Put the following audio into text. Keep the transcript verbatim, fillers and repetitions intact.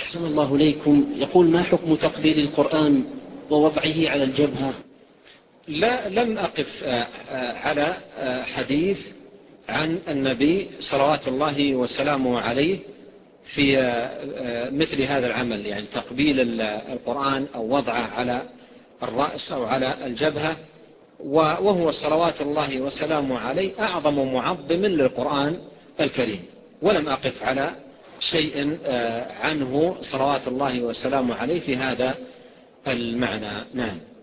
أحسن الله إليكم. يقول: ما حكم تقبيل القرآن ووضعه على الجبهة؟ لا، لم أقف على حديث عن النبي صلوات الله وسلامه عليه في مثل هذا العمل، يعني تقبيل القرآن أو وضعه على الرأس أو على الجبهة، وهو صلوات الله وسلامه عليه أعظم معظم للقرآن الكريم، ولم أقف على شيء عنه صلوات الله وسلامه عليه في هذا المعنى. نعم.